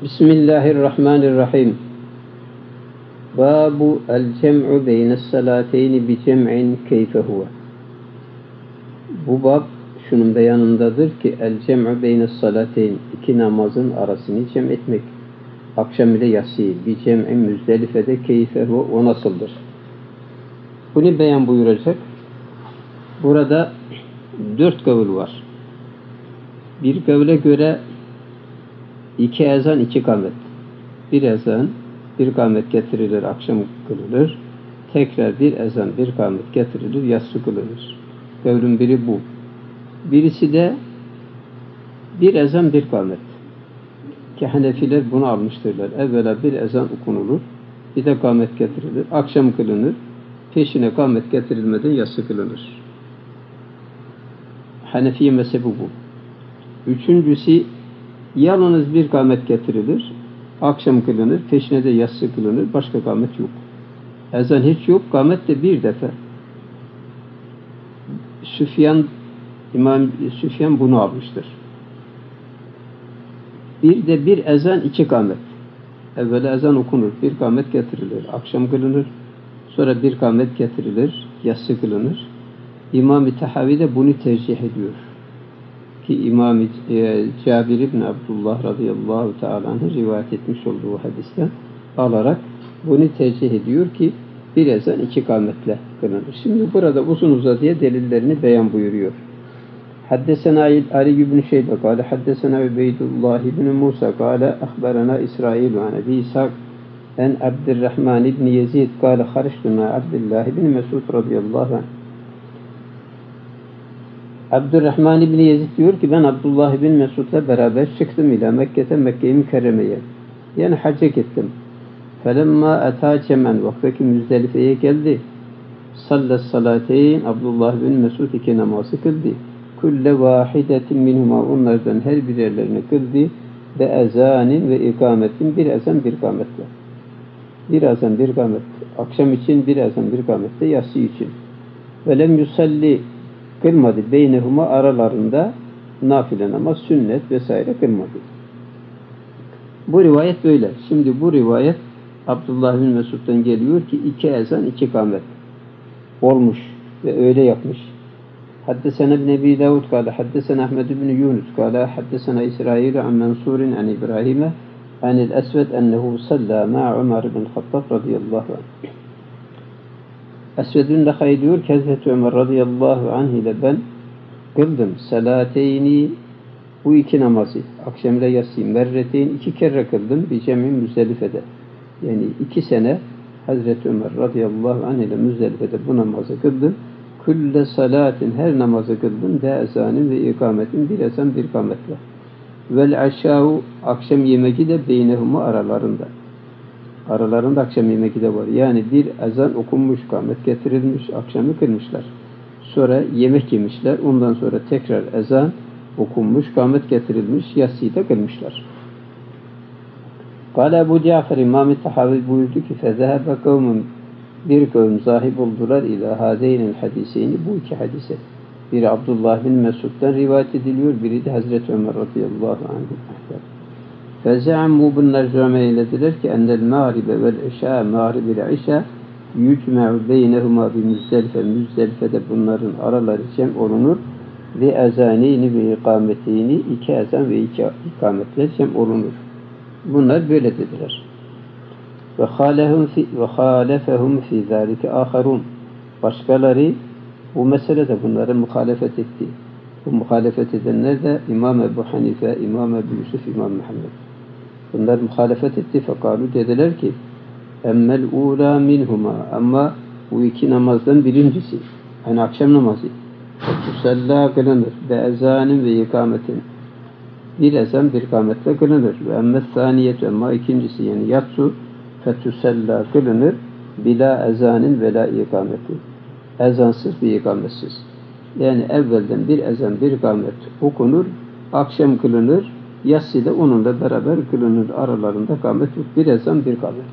Bismillahirrahmanirrahim. Babu el-cem'u beynes salateyni bi cem'in keyfe huve. Bu bab şunun beyanındadır ki el-cem'u beynes salateyn, iki namazın arasını cem etmek. Akşam ile yatsıyı bi cem'in Müzdelife'de keyfe huve, o nasıldır? Bunu beyan buyuracak. Burada 4 kavul var. Bir kavle göre 2 ezan 2 kâmet. Bir ezan bir kâmet getirilir, akşam kılınır. Tekrar bir ezan bir kâmet getirilir, yatsı kılınır. Kavlun biri bu. Birisi de bir ezan bir kâmet. Ki Hanefiler bunu almıştırlar. Evvela bir ezan okunulur, bir de kâmet getirilir, akşam kılınır. Peşine kâmet getirilmeden yatsı kılınır. Hanefi mezhebi bu. Üçüncüsü, yalnız bir kâmet getirilir, akşam kılınır, peşine de yatsı kılınır, başka kâmet yok. Ezan hiç yok, kâmet de bir defa. İmam Süfyan bunu almıştır. Bir de bir ezan 2 kâmet. Evvela ezan okunur, bir kâmet getirilir, akşam kılınır, sonra bir kâmet getirilir, yatsı kılınır. İmam-ı Tahavi de bunu tercih ediyor. Ki İmam-ı Cabir ibn Abdullah radıyallahu teala anh'ı rivayet etmiş olduğu hadisten alarak bunu tercih ediyor ki bir ezan 2 kâmetle kılınır. Şimdi burada uzun uzadıya delillerini beyan buyuruyor. Haddesena Ali ibn Şeybe kâle haddesena Übeydullah ibn Musa kâle ahberena İsrail ve Nebi İshak en Abdurrahman ibn Yezid kâle hariştuna Abdullah ibn Mesud radıyallahu anh. Abdurrahman ibn Yezid diyor ki ben Abdullah ibn Mesud'la beraber çıktım ila Mekke'te, Mekke-i Mükerreme'ye. Yani hacca gittim. Felemma ata cemen, vaktaki Müzdelife'ye geldi. Sallas salateyn, Abdullah ibn Mesud 2 namazı kıldı. Kulle vahidetin minhuma, onlardan her birerlerini kıldı. Ve ezanin ve ikametin, bir ezan bir kametle. Bir ezan bir kamet. Akşam için bir ezan bir kamette, yatsı için. Ve lem yusalli, kılmadı. Beynehuma, aralarında nafile namaz, sünnet vesaire kılmadı. Bu rivayet böyle. Şimdi bu rivayet Abdullah bin Mesud'dan geliyor ki 2 ezan 2 kâmet olmuş ve öyle yapmış. Haddesena ibn Ebi Davud kâle haddesena Ahmed ibn Yunus kâle haddesena İsrail an Mansur'in an İbrahim'e anil Esved ennehu salla ma'a Ömer bin Hattab radıyallahu anh. Esved'ün Lekhay diyor ki Hazreti Ömer radıyallahu anh ile ben kıldım. Salateyni, bu 2 namazı, akşam ile yatsı, merreteyn 2 kere kıldım. Bir cemi Müzdelife'de. Yani 2 sene Hazreti Ömer radıyallahu anh ile Müzdelife'de bu namazı kıldım. Külle salatin, her namazı kıldım. Ve ezanin ve ikametin, bir ezan bir kametle. Vel aşağı, akşam yemeği de beynehuma, aralarında. Aralarında akşam yemeği de var. Yani bir ezan okunmuş, kâmet getirilmiş, akşamı kılmışlar. Sonra yemek yemişler. Ondan sonra tekrar ezan okunmuş, kâmet getirilmiş, yatsıyı da kılmışlar. Kâle Ebu Cafer, İmam-ı Tahavi buyurdu ki fezehebe kavmun, bir kavim zahib oldular ila hazeynil hadiseyni, bu 2 hadise. Biri Abdullah bin Mesud'dan rivayet ediliyor, biri de Hazreti Ömer radıyallahu anh. Feze'amu, bunlar cami eylediler ki ennel mağribe vel işâ, mağrib ile işâ yücme'u beynehuma bi Müzdelife, Müzdelife'de bunların araları cem olunur ve ezaneyni ve ikameteyni, 2 ezan ve 2 ikametler cem olunur. Bunlar böyle dediler. Ve halefehum fi zâlike âharun, başkaları bu meselede bunları muhalefet etti. Bu muhalefet edenler de İmam Ebu Hanife, İmam Ebu Yusuf, İmam Muhammed. Bunlar muhalefet etti. Fekalu, dediler ki emmel ula minhuma, ama bu 2 namazdan birincisi, yani akşam namazı, tusalla kılınır ve ezanin ve ikametin, bir ezan bir kametle kılınır. Ve emmet saniyet, ama ikincisi yani yatsu, fetusalla kılınır bila ezanin ve la ikameti, ezansız ve ikametsiz. Yani evvelden bir ezan bir kamet okunur, akşam kılınır, yatsı da onunla beraber kılınır, aralarında kamet yok, bir ezan bir kamet.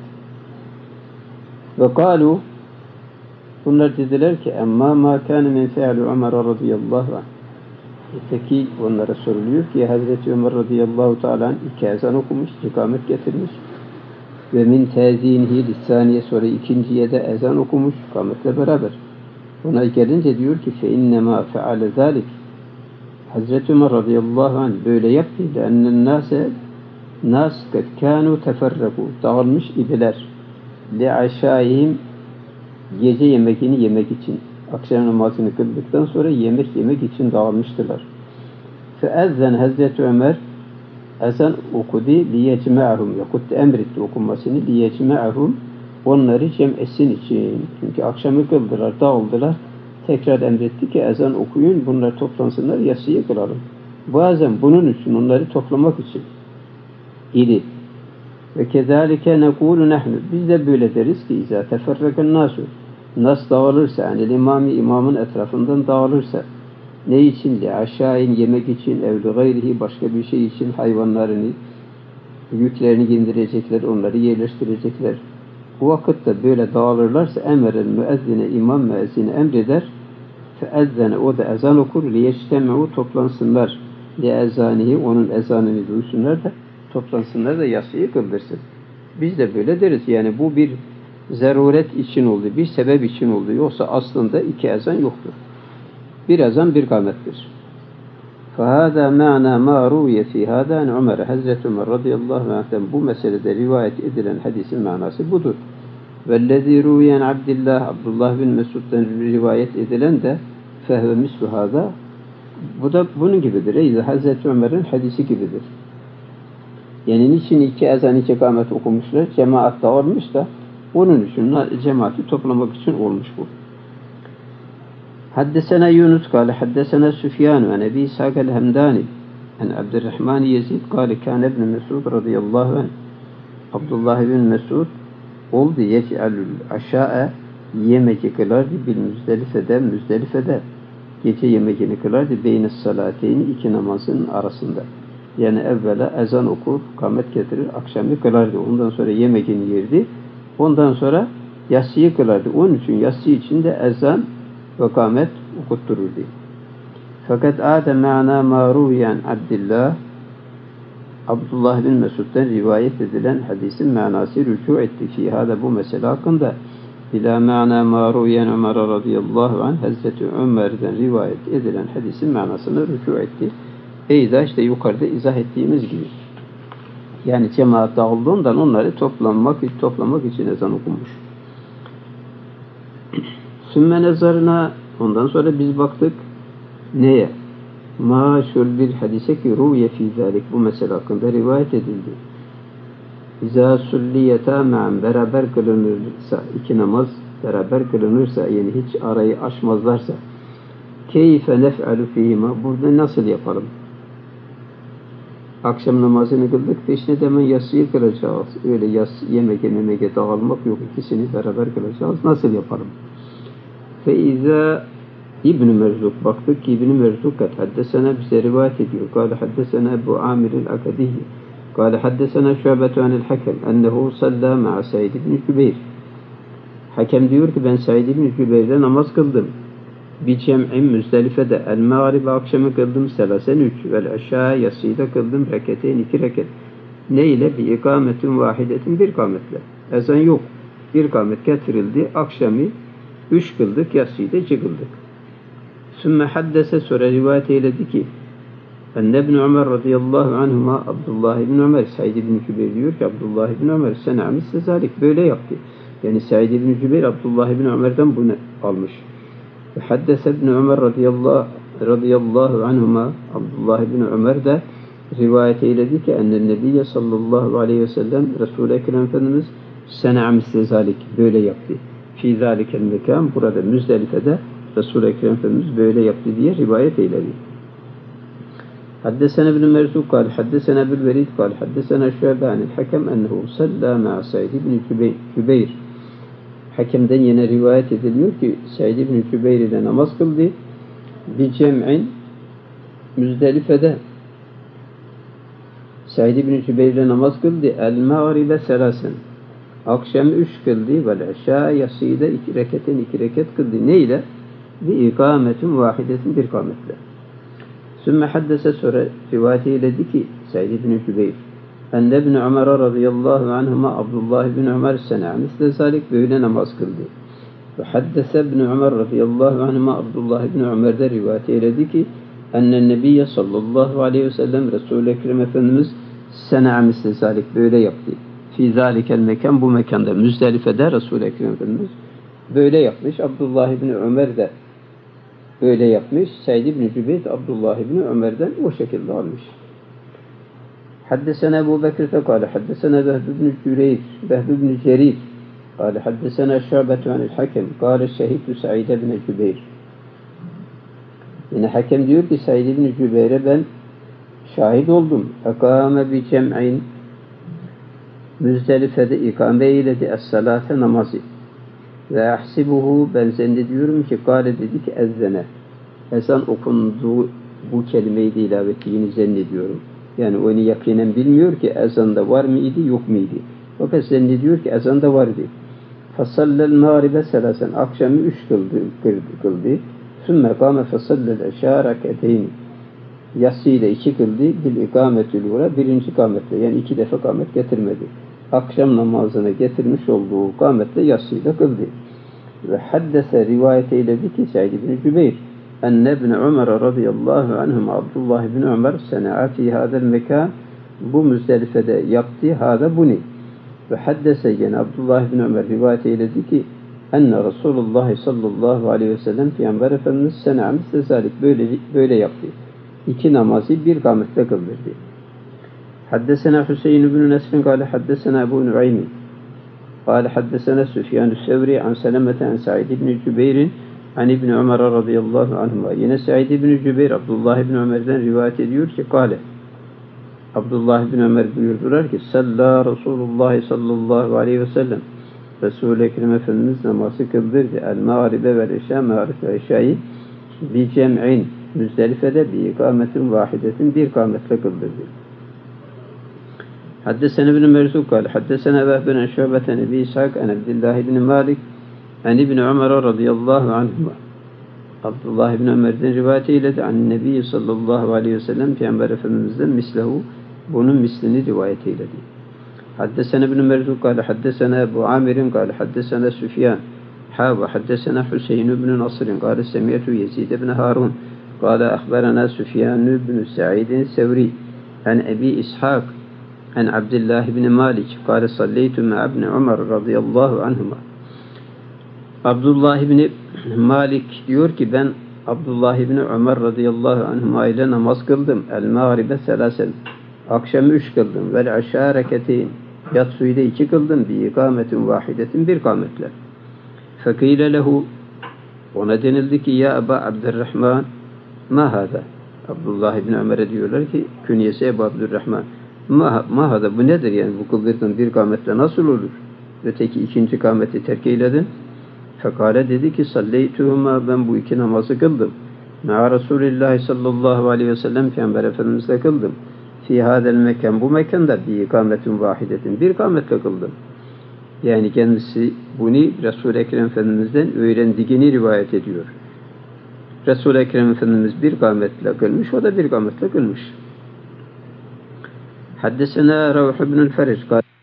Ve kâlu, bunlar dediler ki emma mâ kâne min fe'li Ömer radıyallahu anh, Peki onlara soruluyor ki Hazreti Ömer radıyallahu teala anh 2 ezan okumuş, ikamet getirmiş. Ve min tezinihi lissaniye sonra ikinciye de ezan okumuş, ikametle beraber. Ona gelince diyor ki fe innema feale zalik. Hazreti Ömer radıyallahu anh böyle yaptı. Lennen nas kad kanu teferraku. Dağılmış idiler. Li aşaihim gece yemekini yemek için. Akşam namazını kıldıktan sonra yemek için dağılmıştılar. Feezzen Hazreti Ömer ezan okudu liyecme'ahum. Yakut emretti okunmasını liyecme'ahum. Onları cem etsin için. Çünkü akşamı kıldılar, dağıldılar. Tekrar emretti ki ezan okuyun, bunlar toplansınlar, yatsıyı kılalım. Bazen bunun için, onları toplamak için idi. Ve kezalike nekulu nehnu. Biz de böyle deriz ki izâ teferreken nasu. Nas dağılırsa, yani imamın etrafından dağılırsa, ne için? Aşağıya yemek için, evli gayrihi başka bir şey için hayvanlarını, yüklerini indirecekler, onları yerleştirecekler. Bu vakitte böyle dağılırlarsa emrel müezzine, imam müezzine emreder. Feezzene, o da ezan okur. Liyeçteme'u, toplansınlar. Liezanihi, onun ezanını duysunlar da toplansınlar da yatsıyı kıldırsın. Biz de böyle deriz. Yani bu bir zaruret için oldu, bir sebep için oldu. Yoksa aslında 2 ezan yoktur. Bir ezan bir kamettir. فَهَذَا مَعْنَا مَا رُوْيَ فِي هَذَا اَنْ عُمَرَ Hazreti Ömer radıyallahu anh'ten bu meselede rivayet edilen hadisin manası budur. وَالَّذ۪ي رُوْيَنْ Abdullah, Abdullah bin Mesud'dan rivayet edilen de فَهْوَ مِسْلُ هَذَا. Bu da bunun gibidir. Hazreti Ömer'in hadisi gibidir. Yani niçin 2 ezan 2 kamet okumuşlar? Cemaat dağılmış da onun için cemaati toplamak için olmuş bu. Haddesena Yunus kâle haddesena Süfyan ve Ebi İshak el-Hemdani en Abdurrahman Yezid kâle kâne ibn Mesud radıyallahu anh. Abdullah bin Mesud oldu yec'alül aşa'a yemek kılardı bil Müzdelife'de gece yemeğini kılardı beynes salateyni 2 namazın arasında. Yani evvela ezan okur, kamet getirir, akşamı kılardı. Ondan sonra yemeğini yerdi. Ondan sonra yatsıyı kılardı. Onun için yatsı için de ezan ve kamet okuttururdu. Fakat âde ma'na ma'ruyen Abdullah, Abdullah bin Mesud'dan rivayet edilen hadisin manası rücu etti fîhâda bu mesele hakkında. İlâ ma'na ma'ruyen Ömer radıyallahu anh Hazreti Ömer'den rivayet edilen hadisin manasını rücu etti. Eyda işte yukarıda izah ettiğimiz gibi. Yani cemaat dağıldığından onları toplamak için ezan okunmuş. Sümme nezarına ondan sonra biz baktık neye? Maşhur bir hadise ki ruye fî zâlik bu mesele hakkında rivayet edildi. İzâ sulliyetâ me'an beraber kılınırsa 2 namaz beraber kılınırsa yani hiç arayı aşmazlarsa keyfe nef'alü fîhima burada nasıl yapalım? Akşam namazını kıldık, peşine de hemen yatsıyı kılacağız. Öyle yemeğe dağılmak yok. İkisini beraber kılacağız. Nasıl yapalım? Feiza İbn-i Merzuk baktık ki İbn-i Merzuk haddesena bize rivayet ediyor. Kâle haddesena Ebu Amir'il Akadiyyi. Kâle haddesena Şu'betu anil Hakem. Ennehu sallâ ma'a Said ibn Cübeyr. Hakem diyor ki ben Said ibn Cübeyr'le namaz kıldım. Bir cem'in Müzdelife'de el-Mağrib akşamı kıldım selasen 3 vel aşağı yatsıyı kıldım reketeyn 2 reket. Ne ile? Bir ikametin vahidetin bir kametle. Ezan yok. Bir kamet getirildi. Akşamı 3 kıldık, yatsıyı da 2 kıldık. Sümme haddese sonra rivayet eyledi ki Enne ibn Ömer radıyallahu anhuma Abdullah ibn Ömer Said ibn Cübeyr diyor ki Abdullah ibn Ömer sena'mis sezalik böyle yaptı. Yani Said ibn Cübeyr Abdullah ibn Ömer'den bunu almış. Haddese ibn Ömer radıyallahu anhuma Abdullah ibn Ömer de rivayet eyledi ki enne Nebiye sallallahu aleyhi ve sellem Resul-i Ekrem Efendimiz sena'a misle zalik böyle yaptı. Fî zâlikel mekân burada Müzdelife'de Resul-i Ekrem Efendimiz böyle yaptı diye rivayet eyledi. Haddesena ibn Merzuk kâle haddesena bil Velid kâle haddesena Şu'be anil Hakem ennehu sallâ ma'a Said ibn Cübeyr. Hakem'den yine rivayet ediliyor ki Said ibn Cübeyr ile namaz kıldı. Bir cem'in Müzdelife'de Said ibn Cübeyr ile namaz kıldı. El-Mağribe selasen. Akşam 3 kıldı. Vel aşağı yatsıyı da 2 reket kıldı. Ne ile? Bir ikametin vahidetin bir kametle. Sümme haddese sonra rivayet eyledi ki Said ibn Cübeyr enne ibn Ömer radıyallahu anhuma Abdullah ibn Ömer sena misle zalik böyle namaz kıldı. Ve haddese ibn Ömer radıyallahu anhuma Abdullah ibn Ömer'de rivayet eyledi ki ennen nebiyye sallallahu aleyhi ve sellem Resul-i Ekrem Efendimiz sena misle zalik böyle yaptı. Fi zalikel mekan bu mekanda Müzdelife'de Resul-i Ekrem Efendimiz böyle yapmış. Abdullah ibn Ömer de böyle yapmış. Said ibn Cübeyr Abdullah ibn Ömer'den o şekilde almış. Haddesena Ebu Bekir fekale haddesena Behb ibn Cerir kâle haddesena Şu'betu anil Hakem kâle şehidtu Said ibn Cübeyr. Yine Hakem diyor ki Said ibn Cübeyr'e ben şahit oldum. Ekâme bi cem'in Müzdelife'de ikame eyledi es-salate namazı. Ve ahsibuhu ben zannediyorum ki kâle dedi ki ezzene. Ezan okunduğu bu kelimeyi de ilave ettiğini zannediyorum. Yani onu yakinen bilmiyor ki ezanda var mıydı yok muydu. Fakat zannediyor ki ezanda vardı. Fasallel mağribe selasen akşamı 3 kıldı. Sümme kâme fasallel eşâ rak'eteyn. Yatsıyla 2 kıldı. Bil ikametül ura birinci ikametle yani 2 defa ikamet getirmedi. Akşam namazına getirmiş olduğu ikametle yatsıyla kıldı. Ve haddese rivayet eyledi ki Said ibn Cübeyr enne ibn Ömer radıyallahu anhum Abdullah ibn Ömer sena'a fi hadel mekan bu Müzdelife'de yaptı hada bunu. Ve haddese gene Abdullah ibn Ömer rivayet eyledi ki enne Resulullah sallallahu aleyhi ve sellem Peygamber Efendimiz sena'a misle zalik böyle yaptı. 2 namazı bir kametle kıldırdı. Haddesena Hüseyin ibn Nesrin kâle haddesena Ebu Nu'aymin قال حدثنا سفيان الثوري عن سلمة عن سعيد بن جبير عن ابن عمر رضي الله عنهما. Yine Said ibn Cübeyr Abdullah ibn Ömer'den rivayet ediyor ki kâle Abdullah ibn Ömer buyurdular ki salla Resulullah sallallahu aleyhi ve sellem Resul-i Ekrem Efendimiz namazı kıldırdı. El-mağribe vel eşâ mağrib ve eşâ'yı bi cem'in Müzdelife'de bi ikametin vahidetin bir ikametle kıldırdı. حدثنا ابن مرزوق قال حدثنا وهب بن شعبة عن أبي إسحاق عن عبد الله بن مالك عن ابن عمر رضي الله عنهما. Abdullah ibn Ömer'den rivayet eyledi. An Nebi sallallahu aleyhi ve sellem Peygamber Efendimiz'den mislehu bunun mislini rivayet eyledi. Haddesena ibn Merzuq kâle haddesena Ebu Amir'in kâle haddesena Süfyan ve haddesena Hüseyin ibn Nasr'in kâle semiyetu Yezid ibn Harun kâle ahberana Süfyan ibn Sa'idin Sevri an Ebi İshak عن عبد الله بن مالك قال صليت مع ابن عمر رضي الله عنهما. Abdullah ibn Malik diyor ki ben Abdullah ibn Ömer radıyallahu anhuma ile namaz kıldım. El mağribe selasen. Akşamı 3 kıldım. Vel aşağı reketeyn. Yatsıyı da 2 kıldım. Bir ikametin vahidetin bir ikametle. Fekile lehu ona denildi ki ya Ebu Abdurrahman ma hâzâ. Abdullah ibn Ömer'e diyorlar ki künyesi Ebu Abdurrahman. Ma hâzâ bu nedir yani bu kıldırdığın bir ikametle nasıl olur? Öteki 2. ikameti terk eyledin. Fekale dedi ki salleytuhuma ben bu 2 namazı kıldım. Ma'a Resulillah sallallahu aleyhi ve sellem Peygamber Efendimizle kıldım. Fi hadel mekan bu mekanda bir ikametin vahidetin bir ikametle kıldım. Yani kendisi bunu Resul-i Ekrem Efendimiz'den öğrendiğini rivayet ediyor. Resul-i Ekrem Efendimiz bir ikametle kılmış, o da bir ikametle kılmış. Haddesena Ravh ibn el-Feric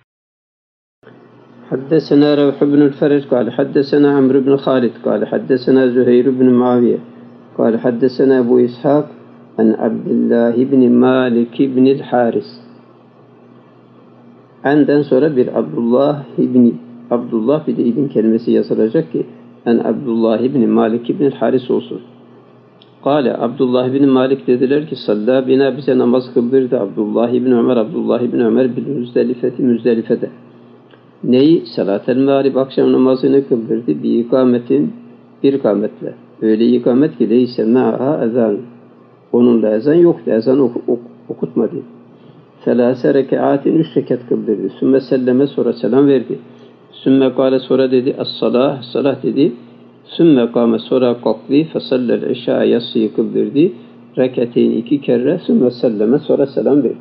حدثنا روح بن الفرج قال حدثنا عمرو بن خالد قال حدثنا زهير بن معاوية قال حدثنا أبو إسحاق عن عبد الله بن مالك بن الحارث. Andan sonra bir Abdullah bir de ibn kelimesi yazılacak ki en Abdullah ibn Malik ibn Haris olsun. Kale Abdullah ibn Malik dediler ki salla bina bize namaz kıldırdı Abdullah ibn Ömer bil Müzdelife'de. Neyi? Salat-el mağrib akşam namazını kıldırdı bir ikametle. Öyle ikamet ki değilse ma'ha ezan. Onunla ezan yoktu. Ezan okutmadı. Selase rekaatin 3 rekat kıldırdı. Sümme selleme sonra selam verdi. Sümme kâle sonra dedi salah dedi. Sümme kâme sonra kalktı. Fesallel eşâ yassıyı kıldırdı. Rekateyn 2 kere. Sümme selleme sonra selam verdi.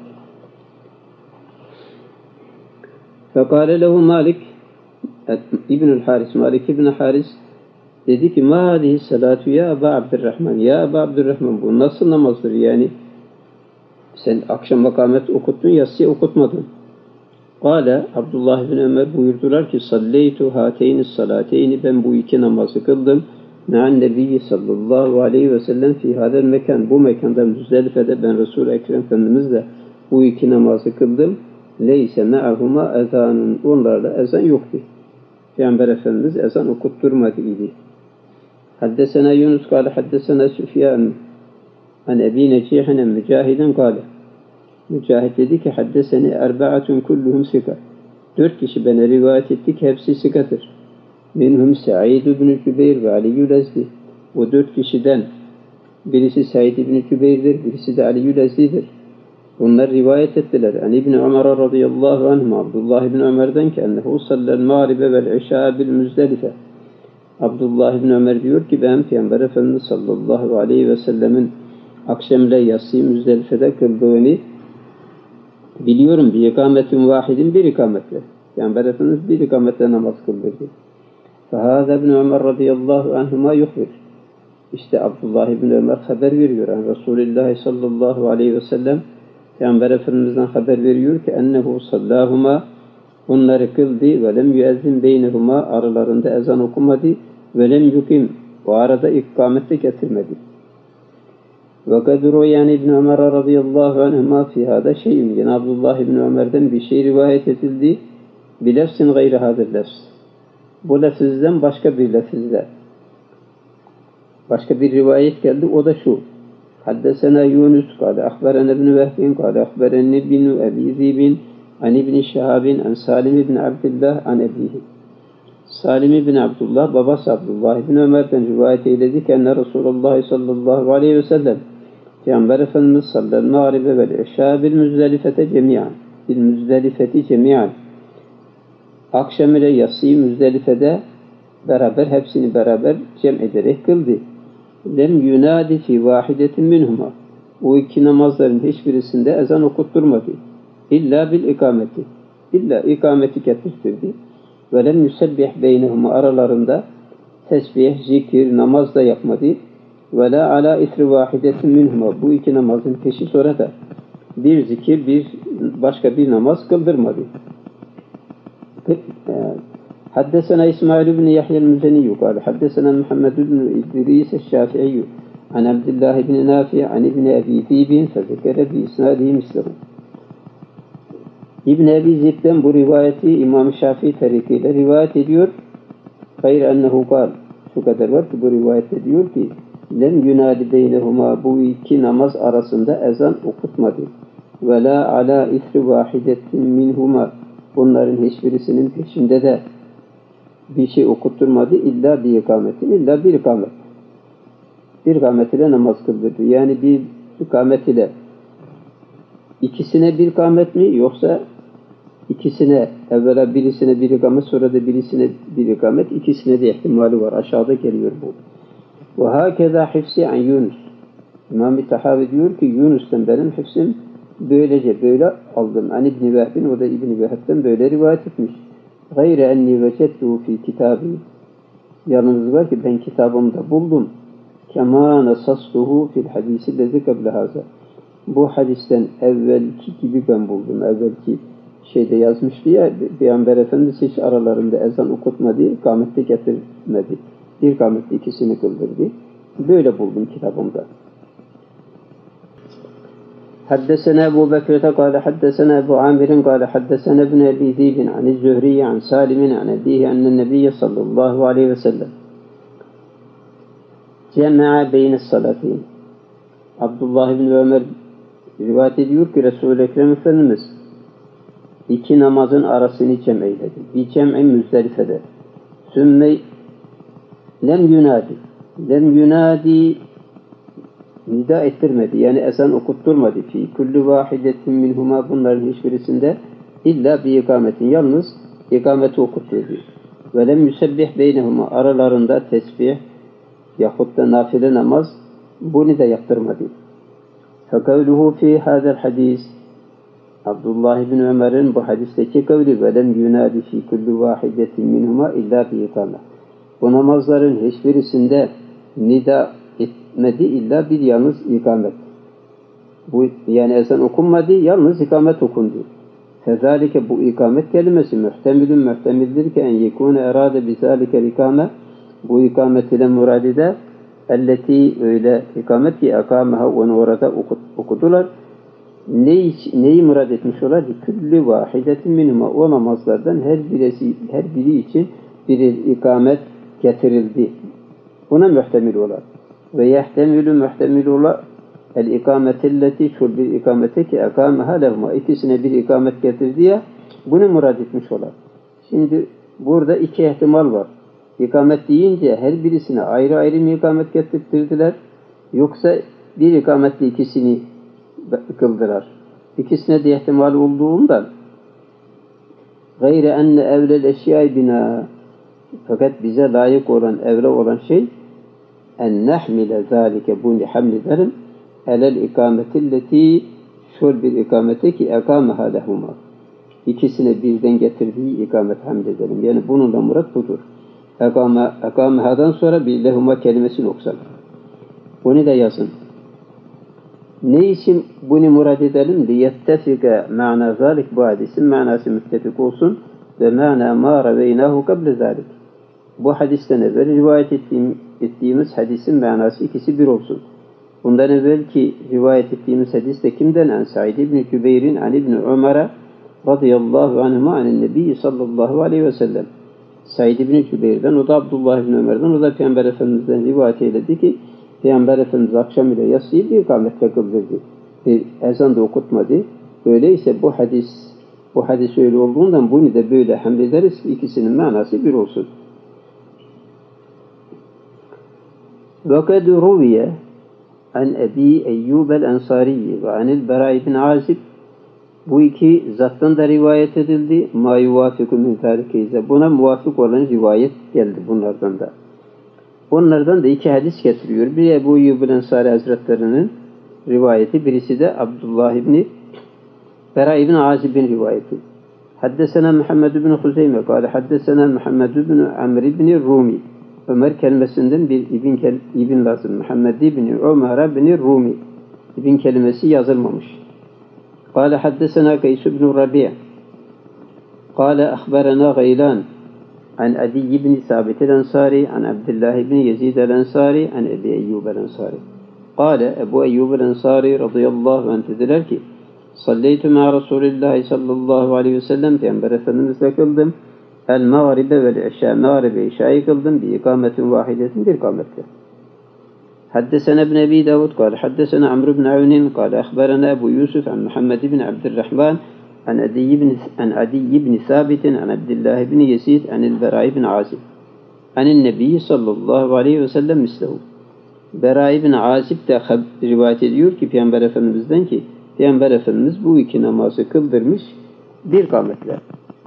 Fekâle lehu Malik İbnül Haris, Malik İbn Haris Dedi ki ma hadihi salatu ya Eba Abdurrahman. Ya Eba Abdurrahman, bu nasıl namazdır yani? Sen akşam makamet okuttun, yatsıyı okutmadın. Kale Abdullah bin Ömer buyurdular ki salleytu hateyni salateyni, ben bu iki namazı kıldım. Me'an nebiyyi sallallahu aleyhi ve sellem fi hadel mekan, bu mekanda Müzdelife'de ben Resul-i Ekrem Efendimizle bu iki namazı kıldım. Leyse me'ahuma ezanun, onlarla ezan yoktu. Peygamber Efendimiz ezan okutturmadı idi. Haddesena Yunus kâle haddesena Süfyan an Ebi Necihen Mücahiden kâle. Mücahit dedi ki haddeseni erbaatun kulluhum sika. 4 kişi bana rivayet ettik, hepsi sikadır. Minhum Sa'id ibn Cübeyr ve Ali Yülezdi. O 4 kişiden birisi Sa'id ibn Cübeyr'dir, birisi de Ali Yülezdi'dir. Bunlar rivayet ettiler. Yani İbn Ömer radıyallahu anh, Abdullah ibn Ömer'den ki ennehu sallel mağribe vel işâ bil Müzdelife. Abdullah ibn Ömer diyor ki ben Peygamber Efendimiz sallallahu aleyhi ve sellemin akşamla yatsıyı Müzdelife'de kıldığını biliyorum. Bir ikametin vahidin, bir ikametle. Peygamber Efendimiz bir ikametle namaz kıldırdı. فَهَذَا ibn Ömer radıyallahu anhuma yuhbir. İşte Abdullah ibn Ömer haber veriyor. Yani Resulullah sallallahu aleyhi ve sellem Peygamber Efendimiz'den haber veriyor ki ennehu sallahuma, onları kıldı ve lem yüezzin beynehuma, aralarında ezan okumadı ve lem yukim, o arada ikamette getirmedi. Ve kadru yani İbn Ömer radıyallahu anhuma fi hada şeyin, yani Abdullah ibn Ömer'den bir şey rivayet edildi. Bi lefsin gayri hadel lefs. Bu lefzden başka bir lefzle. Başka bir rivayet geldi, o da şu. Haddesena Yunus kâle ahberen ibn Vehbin kâle ahberen ibn Ebi Zibin an ibn Şehabin an Salim ibn Abdullah an ebihi. Salim ibn Abdullah, babası Abdullah ibn Ömer'den rivayet eyledi ki enne Resulullah sallallahu aleyhi ve sellem Peygamber Efendimiz sallal mağribe vel eşâ bil müzdelifete cemiyan. Bil müzdelifeti cemiyan. Akşam ile yatsıyı Müzdelife'de beraber, hepsini beraber cem ederek kıldı. Lem yunadi fi vahidetin minhuma. O iki namazların hiçbirisinde ezan okutturmadı. İlla bil ikameti. İlla ikameti getirtirdi. Ve lem yusebbih beynehuma, aralarında tesbih, zikir, namaz da yapmadı. Ve la ala isri vahidetin minhuma. Bu iki namazın peşi sonra da bir zikir, bir başka bir namaz kıldırmadı. حدثنا إسماعيل بن يحيى المزني قال حدثنا محمد بن إدريس الشافعي عن عبد الله بن نافع عن ابن أبي ذئب فذكر بإسناده مثله. İbn Ebi Zib'den bu rivayeti İmam Şafii tarikiyle rivayet ediyor. Hayır ennehu kal. Şu kadar var ki bu rivayette diyor ki lem yunadi beynehuma, bu iki namaz arasında ezan okutmadı. Ve la ala isri vahidetin minhuma, bunların hiçbirisinin peşinde de bir şey okutturmadı. İlla bir ikametin, illa bir ikamet. Bir ikamet ile namaz kıldırdı. Yani bir ikamet ile ikisine bir ikamet mi, yoksa ikisine, evvela birisine bir ikamet, sonra da birisine bir ikamet, ikisine de ihtimali var. Aşağıda geliyor bu. Ve hakeza hifsi an Yunus. İmam-ı Tahavi diyor ki Yunus'tan benim hifsim böylece böyle aldım. An İbn-i Vehbin, o da İbn-i Vehb'den böyle rivayet etmiş. Gayre enni vecettuhu fi kitabı. Yalnız var ki ben kitabımda buldum. Kema nasastuhu fil hadisi lezi kable haza. Bu hadisten evvelki gibi ben buldum. Evvelki şeyde yazmıştı ya, Peygamber Efendimiz hiç aralarında ezan okutmadı, ikamette getirmedi. Bir ikamette ikisini kıldırdı. Böyle buldum kitabımda. حدثنا أبو بكر قال حدثنا أبو عامر قال حدثنا ابن أبي ذئب عن الزهري عن سالم عن أبيه أن النبي صلى الله عليه وسلم جمع بين الصلاتين. Abdullah ibn Ömer rivayet ediyor ki Resul-i Ekrem Efendimiz iki namazın arasını cem eyledi. Bir cem'i Müzdelife'de. Sümme lem yunadi nida ettirmedi. Yani ezan okutturmadı. Fi kullu vahidetin minhuma, bunların hiçbirisinde illa bir ikametin, yalnız ikameti okutturdu. Ve lem yusebbih beynehuma, aralarında tesbih yahut da nafile namaz, bunu da yaptırmadı. Fekavluhu fi hadel hadis, Abdullah ibn Ömer'in bu hadisteki kavli ve lem yunadi fi kullu vahidetin minhuma illa bir ikame. Bu namazların hiçbirisinde nida etmedi illa bir yalnız ikamet. Bu yani ezan okunmadı, yalnız ikamet okundu. Fezalike bu ikamet kelimesi muhtemildir ki en yekune erade bizalike ikame, bu ikamet ile muradide elleti öyle ikamet ki akameha onu orada okudular. Neyi murad etmiş olar? Küllü vahidetin minhuma, o namazlardan her biri için bir ikamet getirildi. Buna muhtemil olar. Ve yehtemilü muhtemil olar el ikametelleti şul bir ikamete ki akameha lehuma, ikisine bir ikamet getirdi ya, bunu murad etmiş olar. Şimdi burada iki ihtimal var. İkamet deyince her birisine ayrı ayrı mı ikamet getirdiler, yoksa bir ikametle ikisini kıldılar. İkisine de ihtimal olduğundan gayre enne evlel eşyai bina, fakat bize layık olan, evre olan şey en nehmile zâlike, bunu hamledelim elel ikametilleti şol bir ikamete ki ekameha lehuma, ikisine birden getirdiği ikamet hamledelim. Yani bununla murat budur. Ekameha'dan sonra bir lehuma kelimesini oksalım. Bunu da yazın. Ne için bunu murad edelim? Liyettefike ma'na zalik, bu hadisin manası müttefik olsun ve ma'na ma reveynahu kable zalik. Bu hadisten evvel rivayet ettiğimiz hadisin manası ikisi bir olsun. Bundan evvelki rivayet ettiğimiz hadis de kimden? En Sa'id ibn Kübeyr'in an ibn Ömer'e radıyallahu anhuma anin nebi sallallahu aleyhi ve sellem. Sa'id ibn Kübeyr'den, o da Abdullah ibn Ömer'den, o da Peygamber Efendimiz'den rivayet eyledi ki Peygamber Efendimiz akşam ile yatsıyı bir ikametle kıldırdı. Ezan da okutmadı. Öyleyse bu hadis öyle olduğundan bunu da böyle hamlederiz ki ikisinin manası bir olsun. وَقَدْ رُوِيَ عَنْ أَب۪ي اَيُّوبَ الْاَنْصَارِيِّ وَعَنِ الْبَرَى بْنِ عَازِبٍ, bu iki zattan da rivayet edildi. مَا يُوَافِقُ مِنْ ذَٰلِكَ, buna muvafık olan rivayet geldi bunlardan da. Onlardan da iki hadis getiriyor. Biri Ebu Eyyub el-Ensari Hazretleri'nin rivayeti, birisi de Abdullah ibni Bera ibn Azib'in rivayeti. Haddesena Muhammed ibn Huzeyme kâle haddesena Muhammed ibn Amr ibn Rumi. Ömer kelimesinden bir ibn lazım. Muhammed ibn Ömer ibn Rumi. İbn kelimesi yazılmamış. Kâle haddesena Kays ibn Rabi'. Kâle ahberena Gaylan. An Adi ibn Sabit el-Ensari, an Abdullah ibn Yazid el-Ensari, an Ebu Eyyub el-Ensari. Kâle Ebu Eyyub el-Ensari radıyallahu anh dediler ki, Salleytu ma Resulillahi sallallahu aleyhi ve sellem, Peygamber Efendimizle kıldım. El-Mağribe vel-İşâ, Mağribe İşâ'yı kıldım. Bi ikametin vahidetin, bir ikamette. Haddesena ibn Ebi Davud, kâle haddesena Amr ibn Avnin, kâle ahberena Ebu Yusuf, an Muhammed ibn Abdurrahman, عن عدي بن ثابت عن عبد الله بن يزيد عن البراء بن عازب عن النبي صلى الله عليه وسلم mislehu. Bera ibn Azib de rivayet ediyor ki Peygamber Efendimiz'den ki Peygamber Efendimiz bu iki namazı kıldırmış bir ikametle.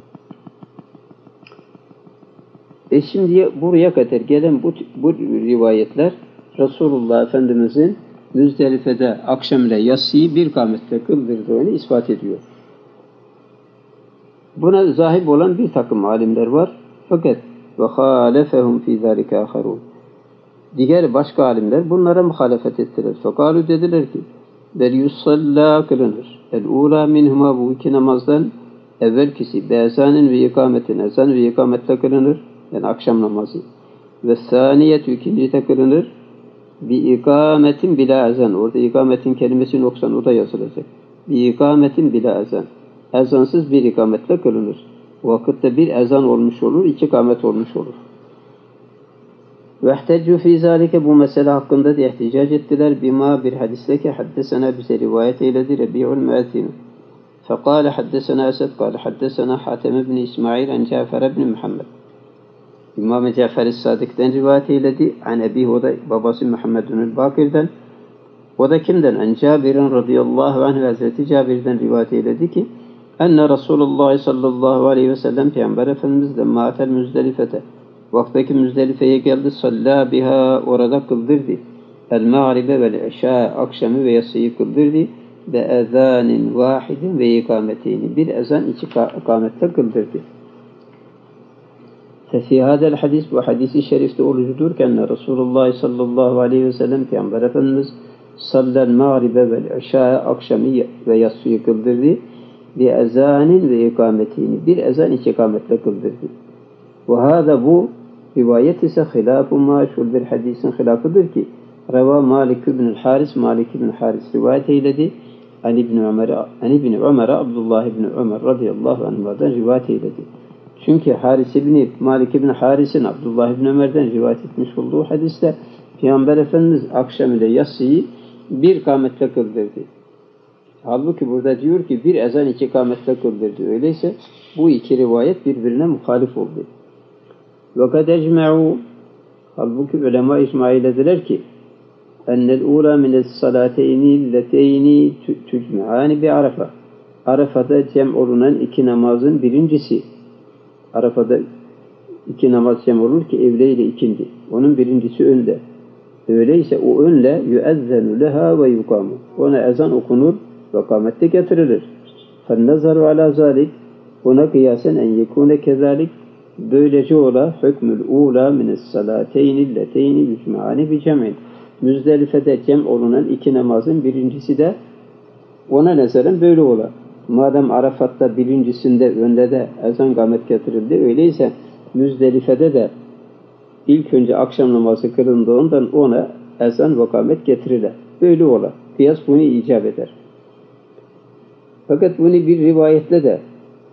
Şimdi buraya kadar gelen bu rivayetler Resulullah Efendimiz'in Müzdelife'de akşam ile yatsıyı bir ikametle kıldırdığını ispat ediyor. Buna zahip olan bir takım alimler var. Fakat ve halefehum fi zalika aharun. Diğer başka alimler bunlara muhalefet ettiler. Fekalu dediler ki bel yusalla kılınır. El ula minhuma, bu iki namazdan evvelkisi bezanin ve ikametin, ezan ve ikametle kılınır. Yani akşam namazı. Ve saniyetü, ikincide kılınır. Bi ikametin bila ezan. Orada ikametin kelimesi noksan, o da yazılacak. Bi ikametin bila ezan. Ezansız bir ikametle kılınır. Vakitte bir ezan olmuş olur, iki ikamet olmuş olur. Vehteccu fî zâlike, bu mesele hakkında da ihticac ettiler. Bima, bir hadiste ki haddesena, bize rivayet eyledi Rebi'ul Müezzin. Fekâle haddesena Esed, kâle haddesena Hatem ibn İsmail an Cafer ibn Muhammed. İmam-ı Cafer-i Sadık'tan rivayet eyledi. An Ebi, o da babası Muhammed'ül Bakir'den. O da kimden? En Cabir'in radıyallahu anh, Hazreti Cabir'den rivayet eyledi ki enne Resulullah sallallahu aleyhi ve sellem, Peygamber Efendimiz de ma'atel Müzdelifete, vaktaki Müzdelife'ye geldi. Salla biha, orada kıldırdı. El-Mağribe vel-İşâ, akşamı ve yatsıyı kıldırdı. Ve ezanin vahidin ve ikameteyni, bir ezan iki ikamette kıldırdı. Fefi hadel hadis, bu hadisi şerifte olucudur ki enne Resulullah sallallahu aleyhi ve sellem Peygamber Efendimiz sallel mağribe vel işâe, akşamı ve yatsıyı kıldırdı. Bir ezanin ve ikametini, bir ezan iki ikametle kıldırdı. Ve hâda, bu rivayet ise hilâf-ı maşhur bir hadisin hilafıdır ki Reva Malik ibn Haris, Malik ibn Haris rivayet eyledi. Ali ibn Ömer'e Abdullah ibn Ömer radıyallahu anh'dan rivayet eyledi. Çünkü Malik ibn Haris'in Abdullah ibn Ömer'den rivayet etmiş olduğu hadiste Peygamber Efendimiz akşam ile yatsıyı bir ikametle kıldırdı. Halbuki burada diyor ki bir ezan iki ikametle kıldırdı. Öyleyse bu iki rivayet birbirine muhalif oldu. وَقَدْ اَجْمَعُوا, halbuki ulema icma eylediler ki اَنَّ الْعُولَى مِنَ الصَّلَاتَيْنِ اللَّتَيْنِ تُجْمَعَانِ بِعَرَفَةِ, Arafa'da cem olunan iki namazın birincisi, Arafa'da iki namaz cem olur ki evle ile ikindi. Onun birincisi önde. Öyleyse o önle yüezzenu leha ve yukamu. Ona ezan okunur ve kâmette getirilir. فَالنَّظَرُ عَلَى ذَٰلِكِ, ona kıyasen en yekûne kezalik, böylece ola hükmül uğla mine's-salâteyni lleteyni yücme'ani bi cem'in. Müzdelife'de cem olunan iki namazın birincisi de ona nazaran böyle ola. Madem Arafat'ta birincisinde önde de ezan kâmet getirildi, öyleyse Müzdelife'de de ilk önce akşam namazı kılındığından ona ezan ve kâmet getirilir. Böyle ola. Kıyas bunu icap eder. Fakat bunu bir rivayetle de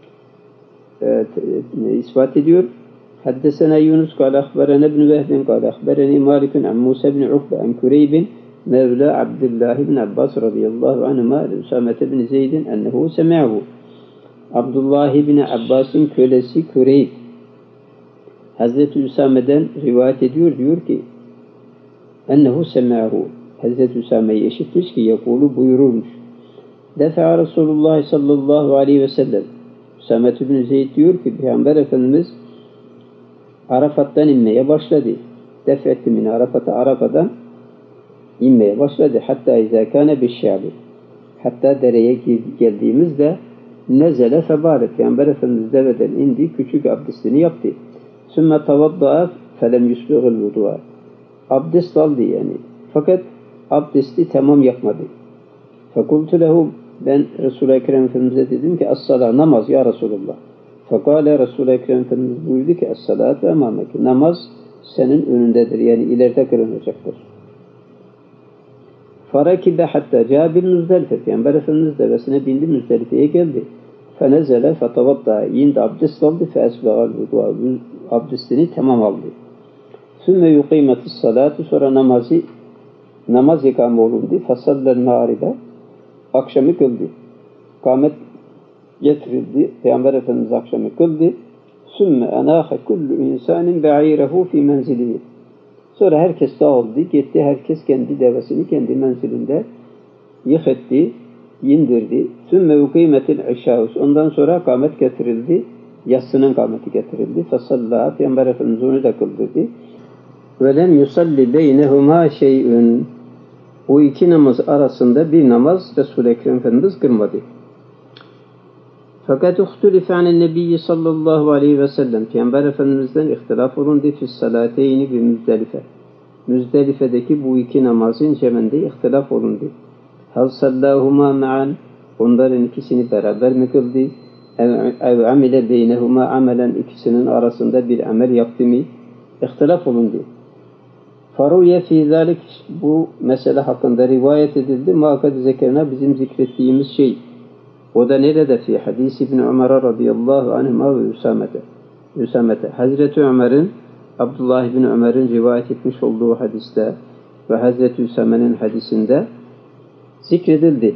ispat ediyor. Haddesena Yunus kâle ahberene ibn Vehbin kâle ahbereni Malikun an Musa ibn Ukbe an Kureybin Mevla Abdullah ibn Abbas radıyallahu anhuma Üsamet ibn Zeydin ennehu semi'hu. Abdullah ibn Abbas'ın kölesi Kureyb Hazreti Üsame'den rivayet ediyor, diyor ki ennehu semi'hu, Hazreti Üsame'yi işitmiş ki yakulu, buyururmuş. Defa Resulullah sallallahu aleyhi ve sellem, Üsamet ibn Zeyd diyor ki Peygamber Efendimiz Arafat'tan inmeye başladı. Defetti min Arafat'tan inmeye başladı. Hatta izâkâne bişşâbi, hatta dereye geldiğimizde nezele febâle, Peygamber Efendimiz deveden indi, küçük abdestini yaptı. Sümme tavadda'a felem yusbihul vudu'a, abdest aldı yani. Fakat abdesti tamam yapmadı. Fekultu lehu, ben Resul-i Ekrem Efendimiz'e dedim ki es-salâ, namaz ya Resulullah. Fekâle Resul-i Ekrem Efendimiz buyurdu ki es-salâtu emâmeki, namaz senin önündedir, yani ileride kılınacaktır. Farakibe hatta câbil Müzdelife, Peygamber Efendimiz devesine bindi, Müzdelife'ye geldi. Fenezele fetavadda, indi abdest aldı, feesbâ'al vudu'a, abdestini tamam aldı. Sümme yuqîmetis salâtu, sonra namaz ikame olundu. Fasallel mağribe, akşamı kıldı. Kâmet getirildi. Peygamber Efendimiz akşamı kıldı. Sümme enâhe kullu insanin be'îrehu fî menzilihi. Sonra herkes dağıldı, gitti. Herkes kendi devesini kendi menzilinde yıkıttı, indirdi. Sümme yuqîmetil işâus. Ondan sonra kâmet getirildi. Yatsının kâmeti getirildi. Fasallâ, Peygamber Efendimiz onu da kıldırdı. Ve lem yusalli beynehumâ şey'ün. O iki namaz arasında bir namaz Resul-i Ekrem Efendimiz kılmadı. Fakat uhtulife anen nebiyyi sallallahu aleyhi ve sellem, Peygamber Efendimiz'den ihtilaf olundu fissalateyni bi Müzdelife. Müzdelife'deki bu iki namazın ceminde ihtilaf olundu. Hal sallahuma ma'an, onların ikisini beraber mi kıldı? Ev amile beynehuma amelen, ikisinin arasında bir amel yaptı mı? İhtilaf olundu. Faruye fî zâlik, bu mesele hakkında rivayet edildi. Mâkad zekerna, bizim zikrettiğimiz şey. O da nerede? Fi hadis İbn Ömer radıyallahu anhuma ve Üsamete. Hazreti Ömer'in, Abdullah ibn Ömer'in rivayet etmiş olduğu hadiste ve Hazreti Üsame'nin hadisinde zikredildi.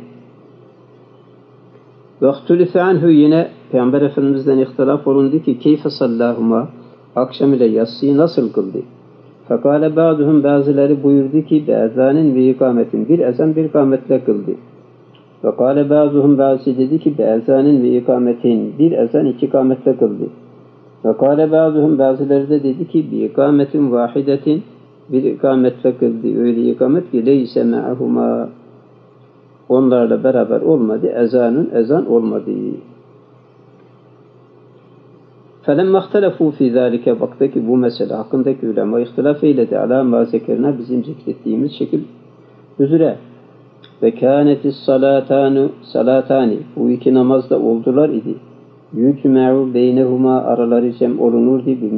Ve ihtulife anhu, yine Peygamber Efendimiz'den ihtilaf olundu ki keyfe sallahuma, akşam ile yatsıyı nasıl kıldı? Fekale ba'duhum, bazıları buyurdu ki be'ezanin ve ikametin, bir ezan bir ikametle kıldı. Fekale ba'duhum, bazı dedi ki be'ezanin ve ikametin, bir ezan iki ikametle kıldı. Fekale ba'duhum, bazıları da dedi ki bi ikametin vahidetin, bir ikametle kıldı. Öyle ikamet ki leyse ma'ahuma, onlarla beraber olmadı. Ezanın ezan olmadı. فَلَمَّا اخْتَلَفُوا فِي ذَٰلِكَ Baktı ki bu mesele hakkındaki ulema ihtilaf eyledi. عَلَى مَا zekerina bizim zikrettiğimiz şekil üzere. Ve kânetis salatani bu iki namazda oldular idi. Yücme'u beynehuma araları cem olunurdu bir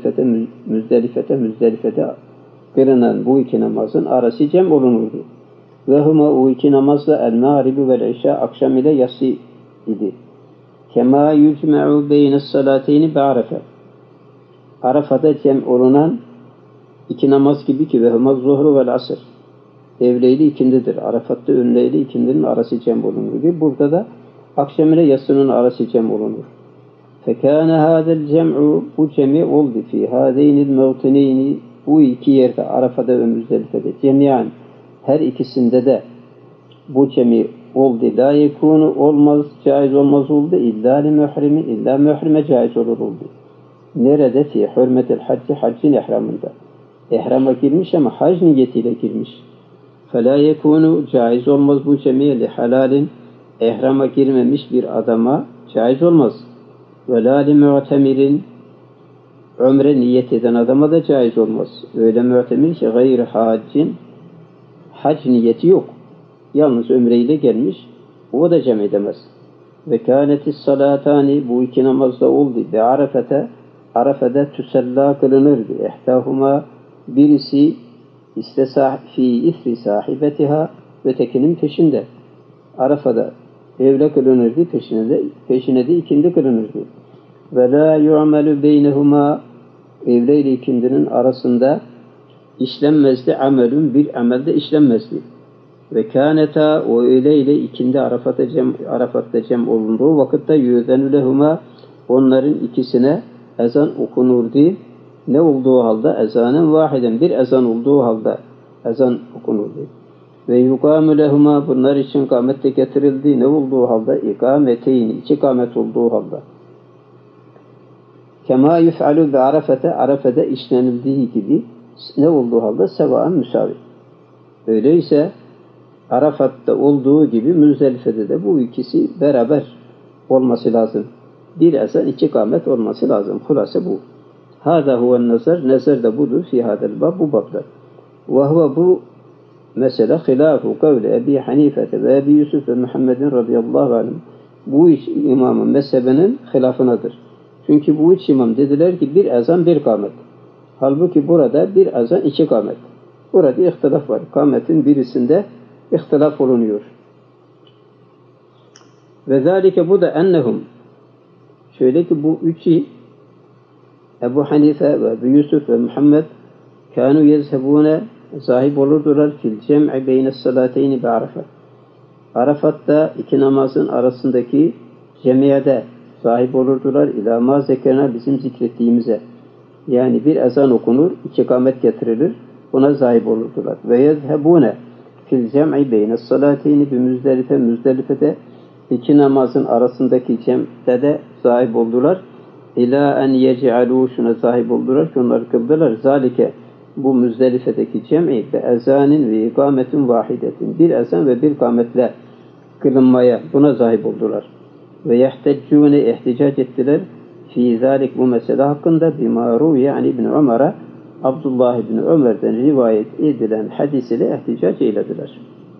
müzdelifete kırınan bu iki namazın arası cem olunurdu. Ve huma o iki namazda el-mağribi vel-işa akşam ile yatsı idi. Kema yücme'u beynes salateyni be'arefe. Arafa'da cem olunan iki namaz gibi ki ve huma zuhru vel-asr. Evleyli ikindidir. Arafat'ta önleyli ikindinin arası cem olunur. Burada da akşam ile yatsının arası cem olunur. Fekâne hâzel cem'u bu cemi oldu fi hâzeynil mevtineyni bu iki yerde Arafa'da ve Müzdelife'de cemiyen her ikisinde de bu cemi oldu. La yekûnu olmaz, caiz olmaz oldu. İllâ li mührimin, illa mührime caiz olur oldu. Nerede? Fi hürmetil hacci, haccın ihramında. İhrama girmiş ama hac niyetiyle girmiş. فَلَا يَكُونُ caiz olmaz bu cemiye li halalin ihrama girmemiş bir adama caiz olmaz. وَلَا لِمُعْتَمِرٍ ömre niyet eden adama da caiz olmaz. Öyle mu'temir ki gayr haccin hac niyeti yok. Yalnız ömreyle gelmiş. O da cem edemez. Ve kânetis salatani bu iki namazda oldu. Ve Arafa'da tüsella kılınırdı. İhtâhuma birisi fi isri sahibetiha ve tekinin peşinde. Arafa'da evle kılınırdı, peşine de ikindi kılınırdı. Ve la yu'melu beynehuma evle ile ikindinin arasında işlenmezdi amelün bir amelde işlenmezdi. Ve kâneta o öğle ile ikindi Arafat'ta cem olunduğu vakitte yüzenü lehuma onların ikisine ezan okunurdu. Ne olduğu halde ezanen vahiden bir ezan olduğu halde ezan okunurdu. Ve yukamü lehuma bunlar için kâmette getirildi. Ne olduğu halde ikameteyni iki kâmet olduğu halde. Kema yuf'alu bi Arafa'da işlenildiği gibi ne olduğu halde sevaen müsavi. Öyleyse Arafat'ta olduğu gibi Müzdelife'de de bu ikisi beraber olması lazım. Bir ezan iki kâmet olması lazım. Hulası bu. Hâzâ huven nazar. Nazar da budur. Fî hâzel bab bu babda. Ve huve bu mesele hilâfu kavli Ebi Hanifete ve Ebi Yusuf ve Muhammedin radıyallahu anh. Bu üç imamın mezhebinin hilafınadır. Çünkü bu üç imam dediler ki bir ezan bir kâmet. Halbuki burada bir ezan iki kâmet. Burada ihtilaf var. Kâmetin birisinde ihtilaf olunuyor. Ve zâlike bu da ennehum. Şöyle ki bu üçü Ebu Hanife ve Ebu Yusuf ve Muhammed kânû yezhebûne sahip olurdular fil cem'i beynes salateyni bi Arafa. Arafat'ta iki namazın arasındaki cemiyede sahip olurdular ilâ mâ zekerna bizim zikrettiğimize. Yani bir ezan okunur, iki kâmet getirilir, buna sahip olurdular. Ve yezhebûne fil cem'i beynes salateyni bi Müzdelife'de iki namazın arasındaki cem'de de sahip oldular. İlâ en yec'alû şuna sahip oldular ki onları kıldılar. Zalike bu Müzdelife'deki cem'i ve ezanin ve ikametin vahidetin. Bir ezan ve bir kâmetle kılınmaya buna sahip oldular. Ve yehteccûne ihticac ettiler. Fî zâlik bu mesele hakkında bimâru yani İbn Ömer'e Abdullah İbn Ömer'den rivayet edilen hadis ile ihticac eylediler.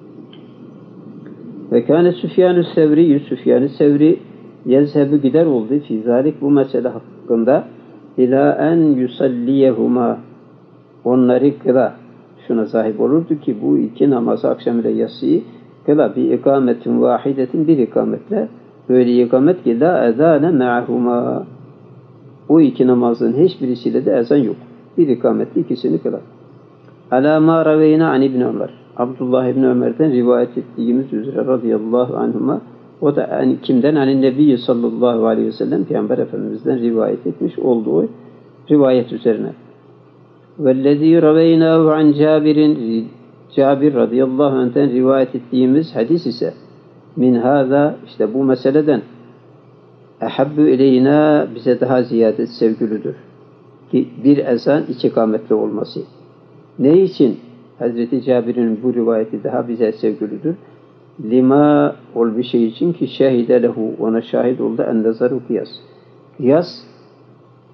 Ve kâne Süfyan-ı Sevri yezhebu gider oldu fî zâlik bu mesele hakkında ilâ en yusalliyehuma onları kıla şuna sahip olurdu ki bu iki namazı akşam ile yatsıyı kıla bir ikametin vahidetin bir ikametle böyle ikamet ki la ezâne me'ahuma o iki namazın hiçbirisiyle de ezan yok. Bir ikametle ikisini kıla. Alâ mâ raveyna an İbn Ömer. Abdullah İbn Ömer'den rivayet ettiğimiz üzere radıyallahu anhuma o da yani kimden? Hani Nebi sallallahu aleyhi ve sellem Peygamber Efendimiz'den rivayet etmiş olduğu rivayet üzerine. Vellezî raveynahu an Cabir radıyallahu anh'ten rivayet ettiğimiz hadis ise min hâzâ işte bu meseleden ehabbü ileyna bize daha ziyade sevgilidir. Ki bir ezan iki kâmetli olması. Ne için? Hazreti Cabir'in bu rivayeti daha bize sevgilidir. Lima ol bir şey için ki şehide lehu ona şahit oldu en nazaru kıyas. Kıyas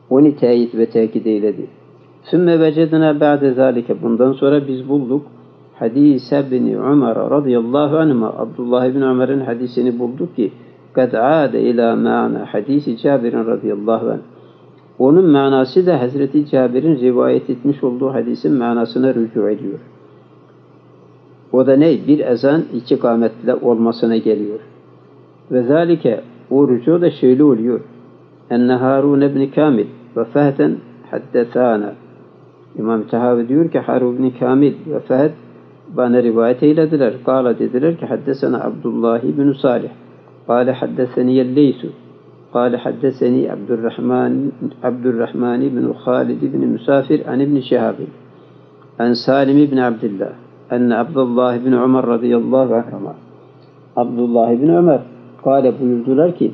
Onu teyit ve tekit eyledi. Sümme vecedna ba'de zalike. Bundan sonra biz bulduk. Hadise bin Ömer radıyallahu anhuma. Abdullah ibn Ömer'in hadisini bulduk ki kad âde ilâ ma'na hadisi Cabir'in radıyallahu anh. Onun manası da Hazreti Cabir'in rivayet etmiş olduğu hadisin manasına rücu ediyor. O da ne? Bir ezan iki kâmetle olmasına geliyor. Ve zalike o rücu da şöyle oluyor. Enne Harun ibn Kamil ve Fehden haddesana. İmam Tahavi diyor ki Harun ibn Kamil ve Fehd bana rivayet eylediler. Kâle dediler ki haddesena Abdullah ibn Salih. Kâle haddeseni Yelleysu. قال حدثني عبد الرحمن بن خالد بن مسافر عن ابن شهاب عن سالم بن عبد الله أن عبد الله بن عمر رضي الله عنهما Abdullah ibn Ömer buyurdular ki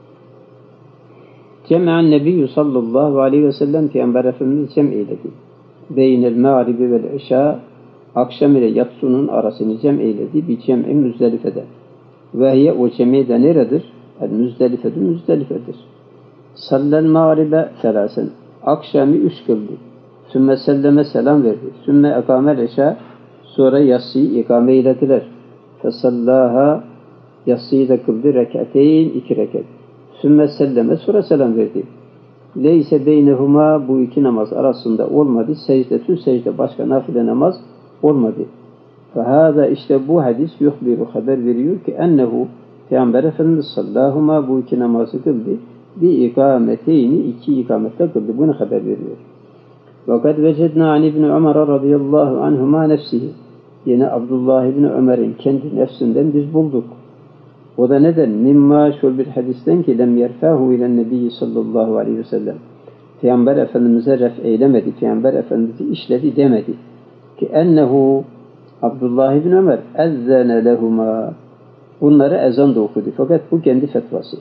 Cem'an Nebiyyü sallallahu aleyhi ve sellem Peygamber Efendimiz cem eyledi. Beynel mağribi vel işa akşam ile yatsının arasını cem eyledi. Bir cem'i Müzdelife'de. Ve hiye o cem'i de neredir? El-Müzdelife'de Müzdelife'dir. Sallel mağribe selasen. Akşamı 3 kıldı. Sümme selleme selam verdi. Sümme ekamel eşa. Sonra yatsıyı ikame eylediler. Fesallaha yatsıyı da kıldı. Rekateyn 2 rekat. Sümme selleme sonra selam verdi. Leyse beynehuma bu iki namaz arasında olmadı. Secdetü secde başka nafile namaz olmadı. Fehâzâ işte bu hadis yuhbiru haber veriyor ki ennehu Peygamber Efendimiz sallahuma bu iki namazı kıldı. Bir ikameteyni iki ikamette kıldı. Bunu haber veriyor. Fakat vecedna an İbni Ömer radıyallahu anhuma nefsihi. Yine Abdullah İbni Ömer'in kendi nefsinden biz bulduk. O da neden? Mimma şöyle bir hadisten ki lem yerfahu ilen nebiyyi sallallahu aleyhi ve sellem. Peygamber Efendimiz'e ref eylemedi. Peygamber Efendimiz'i işledi demedi. Ki ennehu Abdullah İbni Ömer ezzene lehuma. Bunları ezan da okudu. Fakat bu kendi fetvası.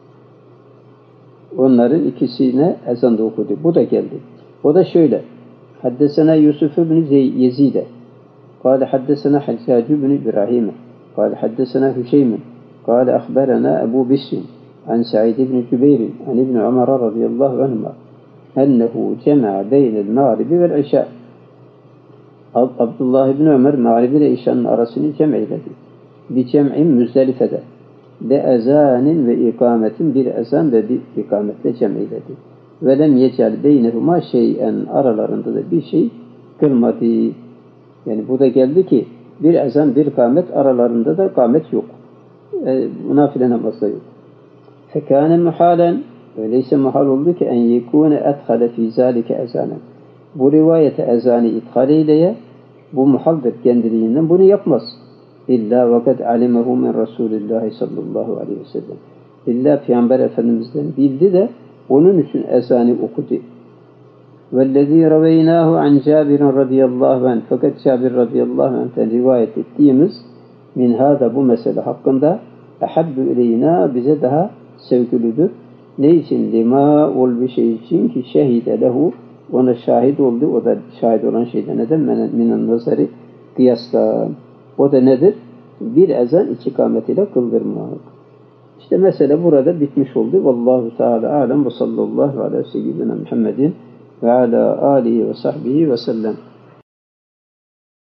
Onların ikisine ezan da okudu. Bu da geldi. O da şöyle. Haddesena Yusuf ibn Yezide. Kâle haddesena Haccac ibn İbrahim. Kâle haddesena Hüşeym. Kâle ahberena Ebu Bishr. An Sa'id ibn Cübeyr. An İbn Ömer radıyallahu anhuma. Ennehu cema'a beynel mağribi vel işâ. Abdullah ibn Ömer mağribi ile işanın arasını cem eyledi. Bir cem'in Müzdelife'de ve ezanin ve ikametin bir ezan ve bir ikametle cem eyledi. Ve lem yecel beynehuma şeyen aralarında da bir şey kılmadı. Yani bu da geldi ki bir ezan bir ikamet aralarında da ikamet yok. Nafile namazda yok. Fekâne muhalen öyleyse muhal oldu ki en yekûne edhale fî zâlike ezanen. Bu rivayete ezanı ithal eyleye bu muhaldır kendiliğinden bunu yapmaz. İlla vakat alimehu min Resulillahi sallallahu aleyhi ve sellem. İlla Peygamber Efendimiz'den bildi de onun için ezanı okudu. Vellezî raveynâhu an Cabir'in radıyallahu anh. Fakat Cabir radıyallahu anh'ten rivayet ettiğimiz min hâda bu mesele hakkında ehabbü ileyna bize daha sevgilidir. Ne için? Lima ol bir şey için ki şehide lehu ona şahit oldu. O da şahit olan şeyde neden? Minen nazari kıyasla. O da nedir? Bir ezan iki ikametiyle kıldırmak. İşte mesele burada bitmiş oldu. Vallahu Teala alem ve sallallahu ala seyyidina Muhammedin ve ala alihi ve sahbihi ve sellem.